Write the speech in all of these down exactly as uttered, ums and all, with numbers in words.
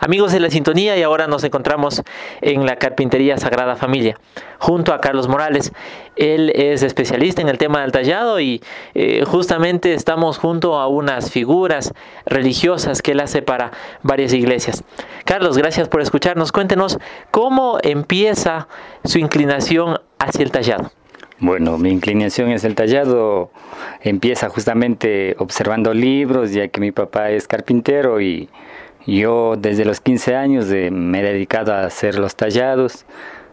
Amigos de la sintonía, y ahora nos encontramos en la Carpintería Sagrada Familia, junto a Carlos Morales. Él es especialista en el tema del tallado y eh, justamente estamos junto a unas figuras religiosas que él hace para varias iglesias. Carlos, gracias por escucharnos. Cuéntenos cómo empieza su inclinación hacia el tallado. Bueno, mi inclinación hacia el tallado empieza justamente observando libros, ya que mi papá es carpintero y yo desde los quince años eh, me he dedicado a hacer los tallados.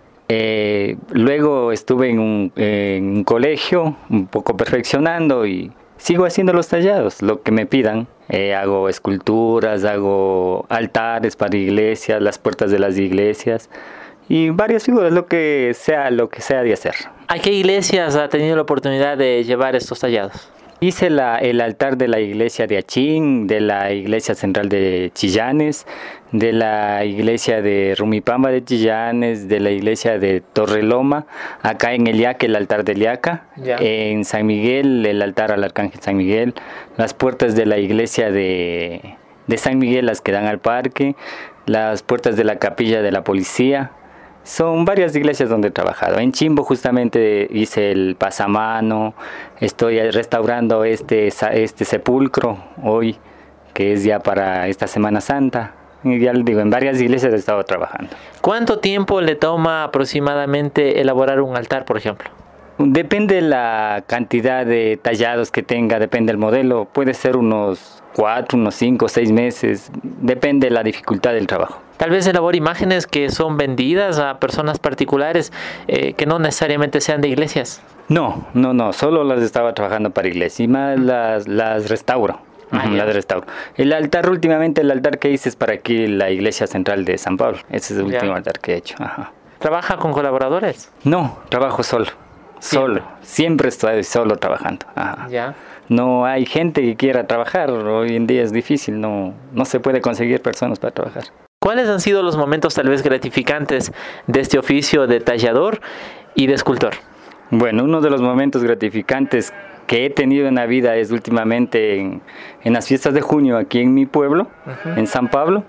Eh, luego estuve en un, eh, en un colegio un poco perfeccionando y sigo haciendo los tallados, lo que me pidan. Eh, hago esculturas, hago altares para iglesias, las puertas de las iglesias y varias figuras, lo que sea, lo que sea de hacer. ¿A qué iglesias ha tenido la oportunidad de llevar estos tallados? Hice la, el altar de la iglesia de Achín, de la iglesia central de Chillanes, de la iglesia de Rumipamba de Chillanes, de la iglesia de Torreloma, acá en el Yaque el altar del Yaca, ya. En San Miguel el altar al Arcángel San Miguel, las puertas de la iglesia de, de San Miguel, las que dan al parque, las puertas de la capilla de la policía. Son varias iglesias donde he trabajado. En Chimbo justamente hice el pasamano, estoy restaurando este, este sepulcro hoy, que es ya para esta Semana Santa. Y ya les digo, en varias iglesias he estado trabajando. ¿Cuánto tiempo le toma aproximadamente elaborar un altar, por ejemplo? Depende la cantidad de tallados que tenga, depende del modelo. Puede ser unos cuatro, unos cinco, seis meses, depende de la dificultad del trabajo. Tal vez elabora imágenes que son vendidas a personas particulares, eh, que no necesariamente sean de iglesias. No, no, no, solo las estaba trabajando para iglesias y más las, las restauro. Ah, uh-huh, las restauro. El altar, últimamente el altar que hice es para aquí la iglesia central de San Pablo. Ese es el último ya. altar que he hecho. Ajá. ¿Trabaja con colaboradores? No, trabajo solo. Solo, siempre, siempre estoy solo trabajando. Ajá. Ya. No hay gente que quiera trabajar, hoy en día es difícil, no, no se puede conseguir personas para trabajar. ¿Cuáles han sido los momentos tal vez gratificantes de este oficio de tallador y de escultor? Bueno, uno de los momentos gratificantes que he tenido en la vida es últimamente en, en las fiestas de junio aquí en mi pueblo, uh-huh. en San Pablo.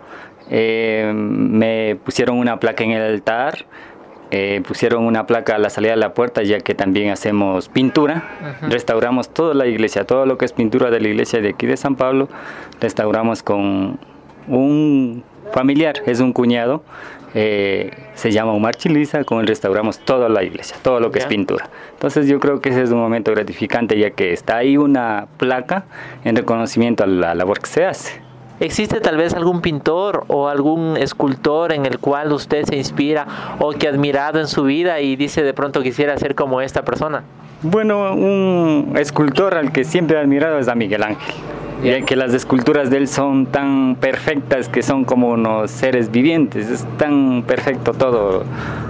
Eh, me pusieron una placa en el altar. Eh, pusieron una placa a la salida de la puerta, ya que también hacemos pintura. Uh-huh. Restauramos toda la iglesia, todo lo que es pintura de la iglesia de aquí de San Pablo, restauramos con un familiar, es un cuñado, eh, se llama Omar Chiliza, con él restauramos toda la iglesia, todo lo que yeah. es pintura. Entonces yo creo que ese es un momento gratificante, ya que está ahí una placa en reconocimiento a la labor que se hace. ¿Existe tal vez algún pintor o algún escultor en el cual usted se inspira o que ha admirado en su vida y dice de pronto quisiera ser como esta persona? Bueno, un escultor al que siempre he admirado es a Miguel Ángel, yeah. ya que las esculturas de él son tan perfectas que son como unos seres vivientes, es tan perfecto todo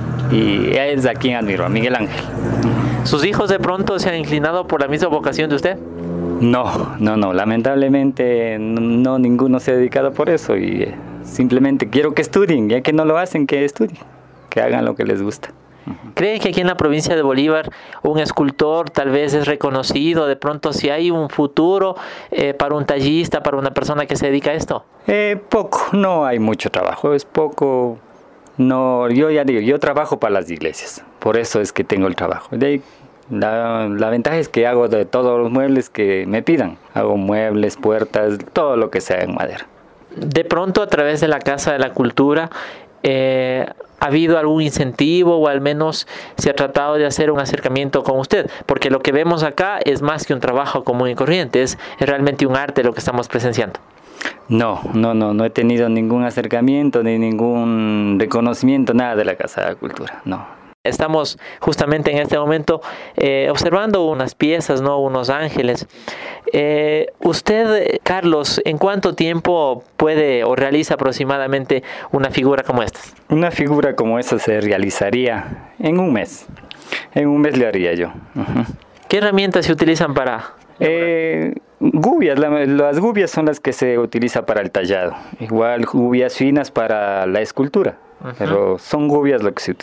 y es a quien admiro, a Miguel Ángel. ¿Sus hijos de pronto se han inclinado por la misma vocación de usted? No, no, no, lamentablemente no, ninguno se ha dedicado por eso y eh, simplemente quiero que estudien, ya que no lo hacen, que estudien, que hagan lo que les gusta. ¿Cree que aquí en la provincia de Bolívar un escultor tal vez es reconocido? De pronto, si hay un futuro eh, para un tallista, para una persona que se dedica a esto. Eh, poco, no hay mucho trabajo, es poco. No, yo ya digo, yo trabajo para las iglesias, por eso es que tengo el trabajo. De ahí, La, la ventaja es que hago de todos los muebles que me pidan. Hago muebles, puertas, todo lo que sea en madera. De pronto, a través de la Casa de la Cultura, eh, ¿ha habido algún incentivo o al menos se ha tratado de hacer un acercamiento con usted? Porque lo que vemos acá es más que un trabajo común y corriente, es, es realmente un arte lo que estamos presenciando. No, no, no, no he tenido ningún acercamiento ni ningún reconocimiento, nada de la Casa de la Cultura, no. Estamos justamente en este momento eh, observando unas piezas, ¿no? Unos ángeles. Eh, usted, Carlos, ¿en cuánto tiempo puede o realiza aproximadamente una figura como esta? Una figura como esa se realizaría en un mes. En un mes le haría yo. Uh-huh. ¿Qué herramientas se utilizan para...? Eh, gubias, la, las gubias son las que se utiliza para el tallado. Igual gubias finas para la escultura, uh-huh. pero son gubias lo que se utiliza.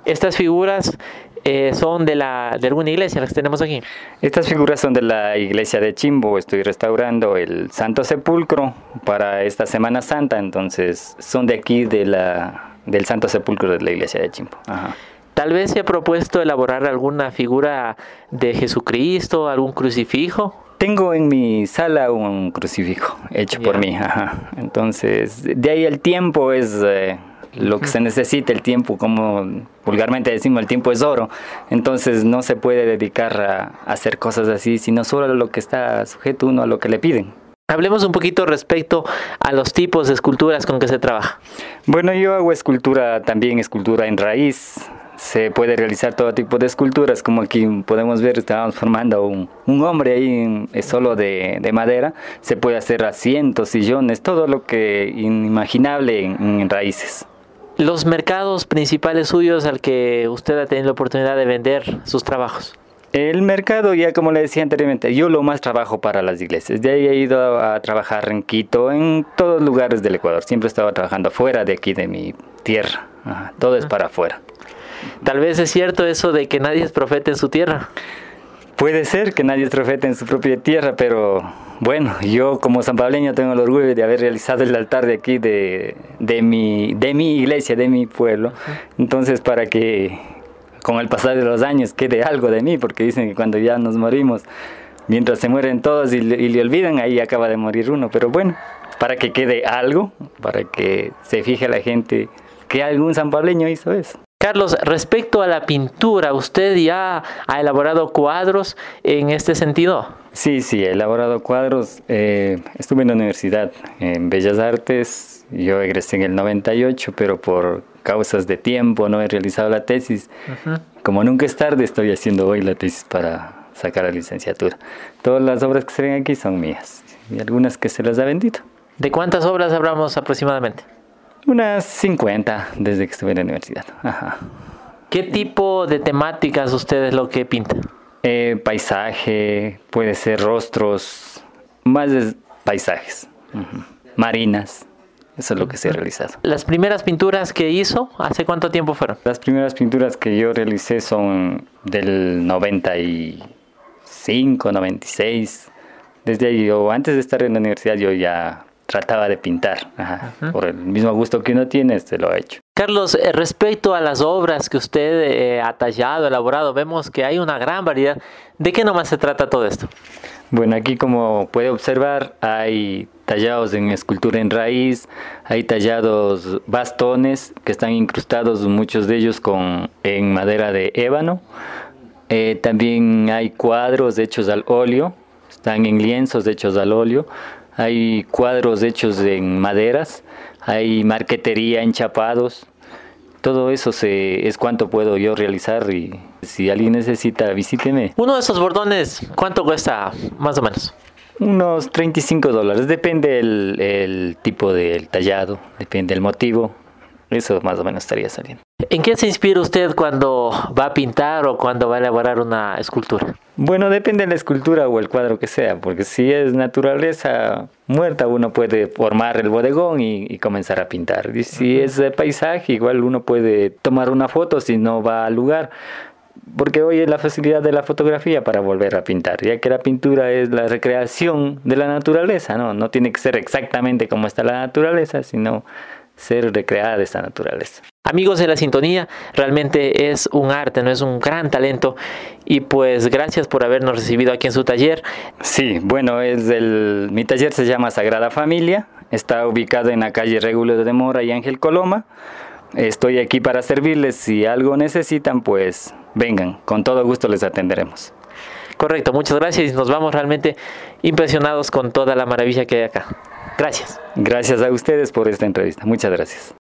Estas figuras eh, son de, la, de alguna iglesia, las que tenemos aquí. Estas figuras son de la iglesia de Chimbo. Estoy restaurando el Santo Sepulcro para esta Semana Santa, entonces son de aquí, de la, del Santo Sepulcro de la iglesia de Chimbo. Ajá. Tal vez se ha propuesto elaborar alguna figura de Jesucristo, algún crucifijo. Tengo en mi sala un crucifijo hecho yeah. por mí. Ajá. Entonces, de ahí el tiempo es... Eh, lo que se necesita, el tiempo, como vulgarmente decimos, el tiempo es oro, entonces no se puede dedicar a, a hacer cosas así, sino solo a lo que está sujeto uno a lo que le piden. Hablemos un poquito respecto a los tipos de esculturas con que se trabaja. Bueno, yo hago escultura, también escultura en raíz. Se puede realizar todo tipo de esculturas, como aquí podemos ver, estábamos formando un, un hombre ahí, es solo de, de madera. Se puede hacer asientos, sillones, todo lo que inimaginable en, en raíces. Los mercados principales suyos al que usted ha tenido la oportunidad de vender sus trabajos. El mercado, ya como le decía anteriormente, yo lo más trabajo para las iglesias. De ahí he ido a trabajar en Quito, en todos lugares del Ecuador. Siempre estaba trabajando fuera de aquí, de mi tierra. Ajá, todo es para afuera. Tal vez es cierto eso de que nadie es profeta en su tierra. Puede ser que nadie es profeta en su propia tierra, pero bueno, yo como sanpableño tengo el orgullo de haber realizado el altar de aquí, de, de, mi, de mi iglesia, de mi pueblo. Entonces, para que con el pasar de los años quede algo de mí, porque dicen que cuando ya nos morimos, mientras se mueren todos y, y le olvidan, ahí acaba de morir uno. Pero bueno, para que quede algo, para que se fije la gente que algún sanpableño hizo eso. Carlos, respecto a la pintura, ¿usted ya ha elaborado cuadros en este sentido? Sí, sí, he elaborado cuadros. Eh, estuve en la universidad, en Bellas Artes. Yo egresé en el noventa y ocho, pero por causas de tiempo no he realizado la tesis. Uh-huh. Como nunca es tarde, estoy haciendo hoy la tesis para sacar la licenciatura. Todas las obras que se ven aquí son mías y algunas que se las ha vendido. ¿De cuántas obras hablamos aproximadamente? Unas cincuenta desde que estuve en la universidad. Ajá. ¿Qué tipo de temáticas usted es lo que pinta? Eh, paisaje, puede ser rostros, más de paisajes, uh-huh. marinas, eso es lo que se ha realizado. ¿Las primeras pinturas que hizo, hace cuánto tiempo fueron? Las primeras pinturas que yo realicé son del noventa y cinco, noventa y seis. Desde ahí, yo, antes de estar en la universidad, yo ya trataba de pintar, ajá. Uh-huh. Por el mismo gusto que uno tiene, se lo ha hecho. Carlos, eh, respecto a las obras que usted eh, ha tallado, elaborado, vemos que hay una gran variedad. ¿De qué nomás se trata todo esto? Bueno, aquí como puede observar, hay tallados en escultura en raíz, hay tallados bastones que están incrustados, muchos de ellos con, en madera de ébano. Eh, también hay cuadros hechos al óleo, están en lienzos hechos al óleo. Hay cuadros hechos en maderas, hay marquetería en chapados. Todo eso se, es cuanto puedo yo realizar y si alguien necesita, visíteme. Uno de esos bordones, ¿cuánto cuesta más o menos? Unos treinta y cinco dólares, depende el, el tipo del tallado, depende del motivo. Eso más o menos estaría saliendo. ¿En qué se inspira usted cuando va a pintar o cuando va a elaborar una escultura? Bueno, depende de la escultura o el cuadro que sea, porque si es naturaleza muerta, uno puede formar el bodegón y, y comenzar a pintar. Y si uh-huh. es de paisaje, igual uno puede tomar una foto si no va al lugar, porque hoy es la facilidad de la fotografía para volver a pintar, ya que la pintura es la recreación de la naturaleza, ¿no? No tiene que ser exactamente como está la naturaleza, sino ser recreada de esta naturaleza. Amigos de La Sintonía, realmente es un arte, no es un gran talento y pues gracias por habernos recibido aquí en su taller. Sí, bueno, es el, mi taller se llama Sagrada Familia, está ubicado en la calle Regulo de Mora y Ángel Coloma. Estoy aquí para servirles, si algo necesitan pues vengan, con todo gusto les atenderemos. Correcto, muchas gracias y nos vamos realmente impresionados con toda la maravilla que hay acá. Gracias. Gracias a ustedes por esta entrevista. Muchas gracias.